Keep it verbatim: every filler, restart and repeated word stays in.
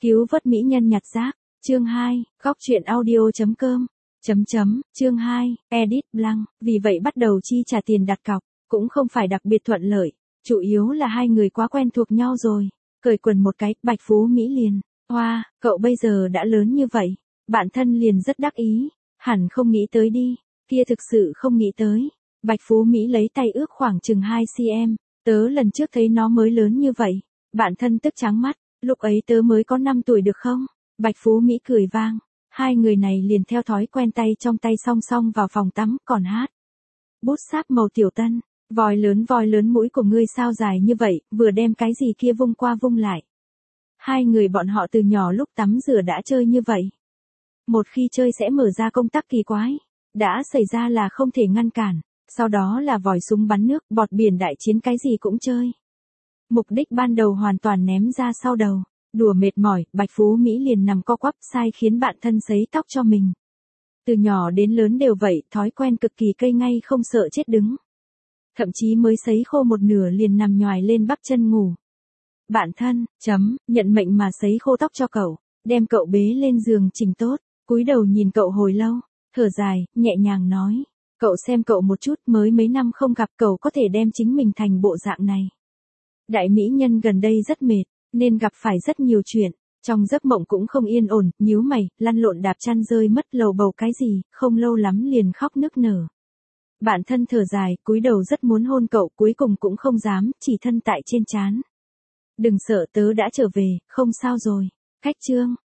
Cứu vớt mỹ nhân nhặt rác. Chương hai, góc truyện audio.com. Chấm chấm, chương hai, edit blank, vì vậy bắt đầu chi trả tiền đặt cọc, cũng không phải đặc biệt thuận lợi, chủ yếu là hai người quá quen thuộc nhau rồi. Cởi quần một cái, Bạch Phú Mỹ liền, hoa, cậu bây giờ đã lớn như vậy, bạn thân liền rất đắc ý, hẳn không nghĩ tới đi, kia thực sự không nghĩ tới. Bạch Phú Mỹ lấy tay ước khoảng chừng hai xăng-ti-mét, tớ lần trước thấy nó mới lớn như vậy, bạn thân tức trắng mắt, lúc ấy tớ mới có năm tuổi được không? Bạch Phú Mỹ cười vang. Hai người này liền theo thói quen tay trong tay song song vào phòng tắm, còn hát. Bút sáp màu tiểu tân, voi lớn voi lớn mũi của ngươi sao dài như vậy, vừa đem cái gì kia vung qua vung lại. Hai người bọn họ từ nhỏ lúc tắm rửa đã chơi như vậy. Một khi chơi sẽ mở ra công tắc kỳ quái, đã xảy ra là không thể ngăn cản, sau đó là vòi súng bắn nước, bọt biển đại chiến cái gì cũng chơi. Mục đích ban đầu hoàn toàn ném ra sau đầu. Đùa mệt mỏi, Bạch Phú Mỹ liền nằm co quắp sai khiến bạn thân sấy tóc cho mình. Từ nhỏ đến lớn đều vậy, thói quen cực kỳ cây ngay không sợ chết đứng. Thậm chí mới sấy khô một nửa liền nằm nhoài lên bắp chân ngủ. Bạn thân, chấm, nhận mệnh mà sấy khô tóc cho cậu, đem cậu bế lên giường chỉnh tốt, cúi đầu nhìn cậu hồi lâu, thở dài, nhẹ nhàng nói. Cậu xem cậu một chút, mới mấy năm không gặp cậu có thể đem chính mình thành bộ dạng này. Đại mỹ nhân gần đây rất mệt, nên gặp phải rất nhiều chuyện, trong giấc mộng cũng không yên ổn, nhíu mày, lăn lộn đạp chăn rơi mất lầu bầu cái gì, không lâu lắm liền khóc nức nở. Bạn thân thở dài, cúi đầu rất muốn hôn cậu, cuối cùng cũng không dám, chỉ thân tại trên trán. Đừng sợ, tớ đã trở về, không sao rồi. Khách trương,